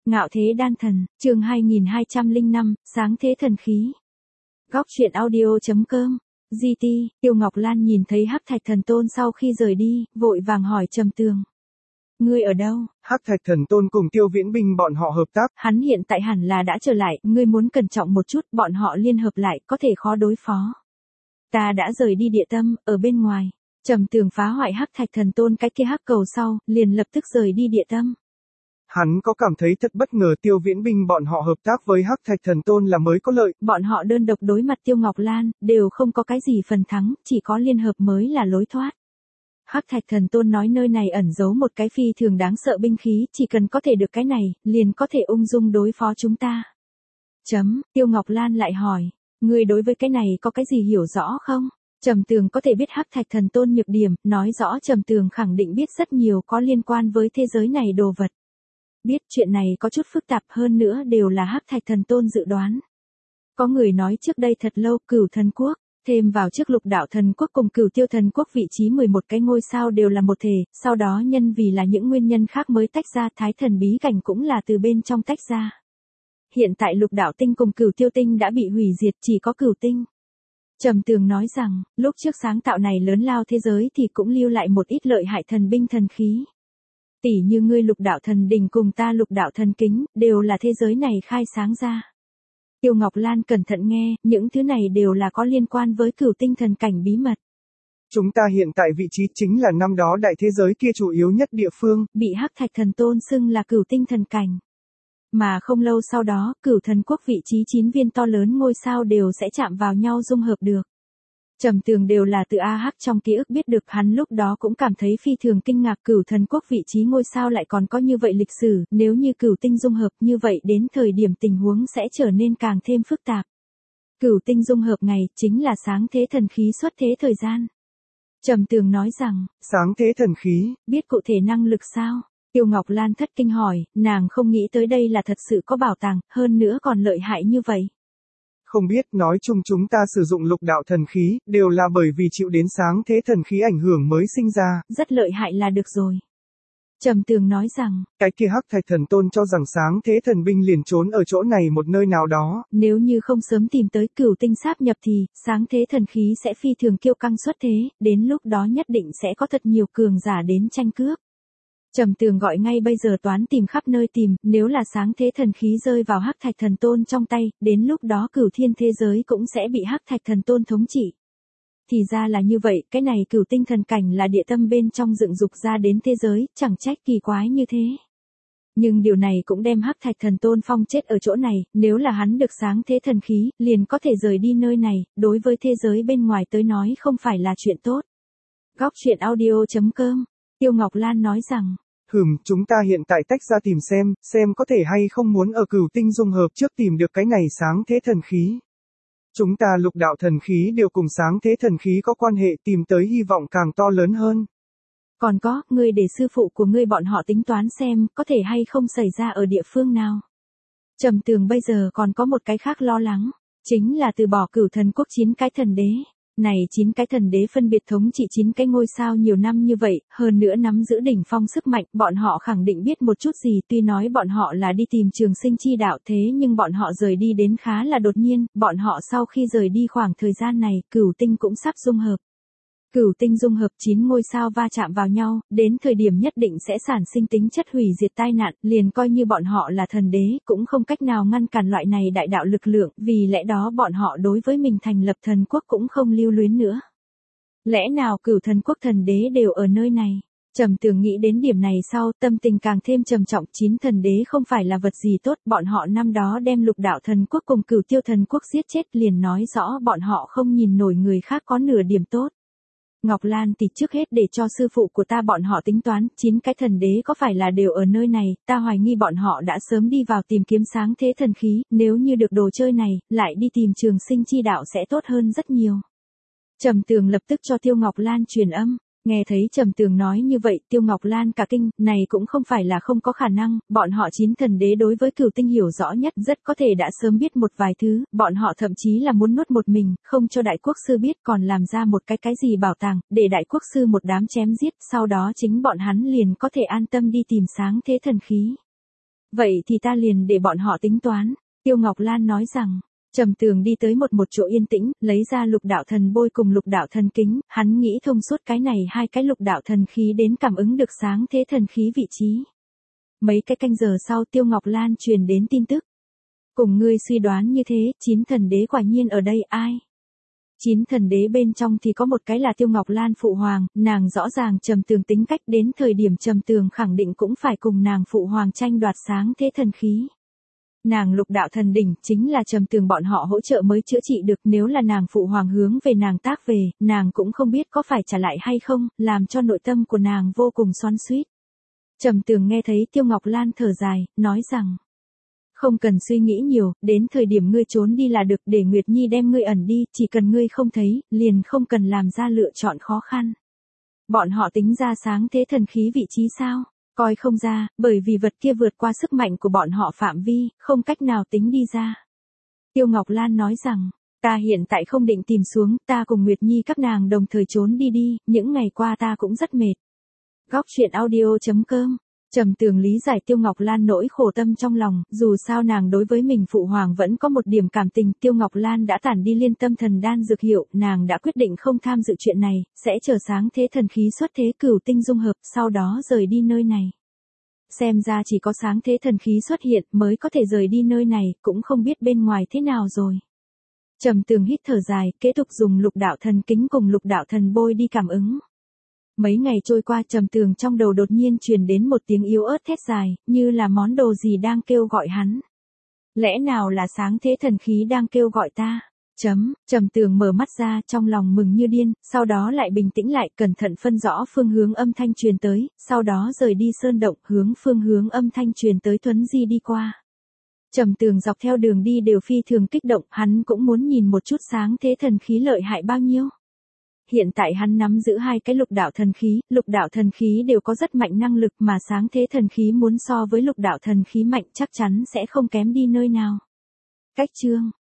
Ngạo thế đan thần, chương 2205, sáng thế thần khí. Góc truyện audio.com. GT, Tiêu Ngọc Lan nhìn thấy Hắc Thạch Thần Tôn sau khi rời đi, vội vàng hỏi Trầm Tường. Ngươi ở đâu? Hắc Thạch Thần Tôn cùng Tiêu Viễn Binh bọn họ hợp tác. Hắn hiện tại hẳn là đã trở lại, ngươi muốn cẩn trọng một chút, bọn họ liên hợp lại, có thể khó đối phó. Ta đã rời đi địa tâm, ở bên ngoài. Trầm Tường phá hoại Hắc Thạch Thần Tôn cái kia hắc cầu sau, liền lập tức rời đi địa tâm. Hắn có cảm thấy thật bất ngờ Tiêu Viễn Binh bọn họ hợp tác với Hắc Thạch Thần Tôn là mới có lợi. Bọn họ đơn độc đối mặt Tiêu Ngọc Lan, đều không có cái gì phần thắng, chỉ có liên hợp mới là lối thoát. Hắc Thạch Thần Tôn nói nơi này ẩn giấu một cái phi thường đáng sợ binh khí, chỉ cần có thể được cái này, liền có thể ung dung đối phó chúng ta. Tiêu Ngọc Lan lại hỏi, ngươi đối với cái này có cái gì hiểu rõ không? Trầm Tường có thể biết Hắc Thạch Thần Tôn nhược điểm, nói rõ Trầm Tường khẳng định biết rất nhiều có liên quan với thế giới này đồ vật. Biết chuyện này có chút phức tạp hơn nữa đều là Hắc Thạch Thần Tôn dự đoán. Có người nói trước đây thật lâu Cửu Thần Quốc, thêm vào trước Lục Đạo Thần Quốc cùng Cửu Tiêu Thần Quốc vị trí 11 cái ngôi sao đều là một thể, sau đó nhân vì là những nguyên nhân khác mới tách ra, Thái Thần Bí Cảnh cũng là từ bên trong tách ra. Hiện tại Lục Đạo Tinh cùng Cửu Tiêu Tinh đã bị hủy diệt, chỉ có Cửu Tinh. Trầm Tường nói rằng, lúc trước sáng tạo này lớn lao thế giới thì cũng lưu lại một ít lợi hại thần binh thần khí. Tỷ như ngươi Lục Đạo Thần Đỉnh cùng ta Lục Đạo Thần Kính, đều là thế giới này khai sáng ra. Tiêu Ngọc Lan cẩn thận nghe, những thứ này đều là có liên quan với Cửu Tinh thần cảnh bí mật. Chúng ta hiện tại vị trí chính là năm đó đại thế giới kia chủ yếu nhất địa phương, bị Hắc Thạch Thần Tôn xưng là Cửu Tinh thần cảnh. Mà không lâu sau đó, Cửu Thần Quốc vị trí 9 viên to lớn ngôi sao đều sẽ chạm vào nhau dung hợp được. Trầm Tường đều là từ AH trong ký ức biết được, hắn lúc đó cũng cảm thấy phi thường kinh ngạc, Cửu Thần Quốc vị trí ngôi sao lại còn có như vậy lịch sử, nếu như Cửu Tinh dung hợp như vậy đến thời điểm tình huống sẽ trở nên càng thêm phức tạp. Cửu Tinh dung hợp ngày chính là sáng thế thần khí xuất thế thời gian. Trầm Tường nói rằng, sáng thế thần khí, biết cụ thể năng lực sao? Tiêu Ngọc Lan thất kinh hỏi, nàng không nghĩ tới đây là thật sự có bảo tàng, hơn nữa còn lợi hại như vậy. Không biết, nói chung chúng ta sử dụng Lục Đạo thần khí, đều là bởi vì chịu đến sáng thế thần khí ảnh hưởng mới sinh ra. Rất lợi hại là được rồi. Trầm Tường nói rằng, cái kia Hắc Thạch Thần Tôn cho rằng sáng thế thần binh liền trốn ở chỗ này một nơi nào đó. Nếu như không sớm tìm tới Cửu Tinh sáp nhập thì, sáng thế thần khí sẽ phi thường kiêu căng xuất thế, đến lúc đó nhất định sẽ có thật nhiều cường giả đến tranh cướp. Trầm Tường gọi ngay bây giờ toán tìm khắp nơi tìm, nếu là sáng thế thần khí rơi vào Hắc Thạch Thần Tôn trong tay, đến lúc đó Cửu Thiên thế giới cũng sẽ bị Hắc Thạch Thần Tôn thống trị. Thì ra là như vậy, cái này Cửu Tinh thần cảnh là địa tâm bên trong dựng dục ra đến thế giới, chẳng trách kỳ quái như thế. Nhưng điều này cũng đem Hắc Thạch Thần Tôn phong chết ở chỗ này, nếu là hắn được sáng thế thần khí, liền có thể rời đi nơi này, đối với thế giới bên ngoài tới nói không phải là chuyện tốt. Góc truyện audio.com. Tiêu Ngọc Lan nói rằng, chúng ta hiện tại tách ra tìm xem có thể hay không muốn ở Cửu Tinh dung hợp trước tìm được cái này sáng thế thần khí. Chúng ta Lục Đạo thần khí đều cùng sáng thế thần khí có quan hệ, tìm tới hy vọng càng to lớn hơn. Còn có, ngươi để sư phụ của ngươi bọn họ tính toán xem, có thể hay không xảy ra ở địa phương nào. Trầm Tường bây giờ còn có một cái khác lo lắng, chính là từ bỏ Cửu Thần Quốc 9 cái thần đế. Này 9 cái thần đế phân biệt thống trị 9 cái ngôi sao nhiều năm như vậy, hơn nữa nắm giữ đỉnh phong sức mạnh, bọn họ khẳng định biết một chút gì, tuy nói bọn họ là đi tìm trường sinh chi đạo thế nhưng bọn họ rời đi đến khá là đột nhiên, bọn họ sau khi rời đi khoảng thời gian này, Cửu Tinh cũng sắp dung hợp. Cửu Tinh dung hợp 9 ngôi sao va chạm vào nhau, đến thời điểm nhất định sẽ sản sinh tính chất hủy diệt tai nạn, liền coi như bọn họ là thần đế, cũng không cách nào ngăn cản loại này đại đạo lực lượng, vì lẽ đó bọn họ đối với mình thành lập thần quốc cũng không lưu luyến nữa. Lẽ nào Cửu Thần Quốc thần đế đều ở nơi này? Trầm Tường nghĩ đến điểm này sau, tâm tình càng thêm trầm trọng, 9 thần đế không phải là vật gì tốt, bọn họ năm đó đem Lục Đạo thần quốc cùng Cửu Tiêu thần quốc giết chết, liền nói rõ bọn họ không nhìn nổi người khác có nửa điểm tốt. Ngọc Lan thì trước hết để cho sư phụ của ta bọn họ tính toán, 9 cái thần đế có phải là đều ở nơi này, ta hoài nghi bọn họ đã sớm đi vào tìm kiếm sáng thế thần khí, nếu như được đồ chơi này, lại đi tìm trường sinh chi đạo sẽ tốt hơn rất nhiều. Trầm Tường lập tức cho Tiêu Ngọc Lan truyền âm, nghe thấy Trầm Tường nói như vậy, Tiêu Ngọc Lan cả kinh, này cũng không phải là không có khả năng, bọn họ 9 thần đế đối với Cửu Tinh hiểu rõ nhất, rất có thể đã sớm biết một vài thứ, bọn họ thậm chí là muốn nuốt một mình, không cho đại quốc sư biết, còn làm ra một cái gì bảo tàng, để đại quốc sư một đám chém giết, sau đó chính bọn hắn liền có thể an tâm đi tìm sáng thế thần khí. Vậy thì ta liền để bọn họ tính toán. Tiêu Ngọc Lan nói rằng, Trầm Tường đi tới một chỗ yên tĩnh, lấy ra lục đạo thần bôi cùng lục đạo thần kính, hắn nghĩ thông suốt cái này hai cái lục đạo thần khí đến cảm ứng được sáng thế thần khí vị trí. Mấy cái canh giờ sau Tiêu Ngọc Lan truyền đến tin tức. Cùng ngươi suy đoán như thế, 9 thần đế quả nhiên ở đây ai? 9 thần đế bên trong thì có một cái là Tiêu Ngọc Lan phụ hoàng, nàng rõ ràng Trầm Tường tính cách, đến thời điểm Trầm Tường khẳng định cũng phải cùng nàng phụ hoàng tranh đoạt sáng thế thần khí. Nàng lục đạo thần đỉnh chính là Trầm Tường bọn họ hỗ trợ mới chữa trị được, nếu là nàng phụ hoàng hướng về nàng tác về, nàng cũng không biết có phải trả lại hay không, làm cho nội tâm của nàng vô cùng xoắn xuýt. Trầm Tường nghe thấy Tiêu Ngọc Lan thở dài, nói rằng, không cần suy nghĩ nhiều, đến thời điểm ngươi trốn đi là được, để Nguyệt Nhi đem ngươi ẩn đi, chỉ cần ngươi không thấy, liền không cần làm ra lựa chọn khó khăn. Bọn họ tính ra sáng thế thần khí vị trí sao? Coi không ra, bởi vì vật kia vượt qua sức mạnh của bọn họ phạm vi, không cách nào tính đi ra. Tiêu Ngọc Lan nói rằng, ta hiện tại không định tìm xuống, ta cùng Nguyệt Nhi các nàng đồng thời trốn đi, những ngày qua ta cũng rất mệt. Góc truyện audio.com. Trầm Tường lý giải Tiêu Ngọc Lan nỗi khổ tâm trong lòng, dù sao nàng đối với mình phụ hoàng vẫn có một điểm cảm tình, Tiêu Ngọc Lan đã tản đi liên tâm thần đan dược hiệu, nàng đã quyết định không tham dự chuyện này, sẽ chờ sáng thế thần khí xuất thế cửu tinh dung hợp, sau đó rời đi nơi này. Xem ra chỉ có sáng thế thần khí xuất hiện mới có thể rời đi nơi này, cũng không biết bên ngoài thế nào rồi. Trầm Tường hít thở dài, kế tục dùng lục đạo thần kính cùng lục đạo thần bôi đi cảm ứng. Mấy ngày trôi qua Trầm Tường trong đầu đột nhiên truyền đến một tiếng yếu ớt thét dài, như là món đồ gì đang kêu gọi hắn. Lẽ nào là sáng thế thần khí đang kêu gọi ta? Trầm Tường mở mắt ra trong lòng mừng như điên, sau đó lại bình tĩnh lại, cẩn thận phân rõ phương hướng âm thanh truyền tới, sau đó rời đi sơn động, hướng phương hướng âm thanh truyền tới thuấn di đi qua. Trầm Tường dọc theo đường đi đều phi thường kích động, hắn cũng muốn nhìn một chút sáng thế thần khí lợi hại bao nhiêu. Hiện tại hắn nắm giữ hai cái lục đạo thần khí đều có rất mạnh năng lực, mà sáng thế thần khí muốn so với lục đạo thần khí mạnh chắc chắn sẽ không kém đi nơi nào. Cách chương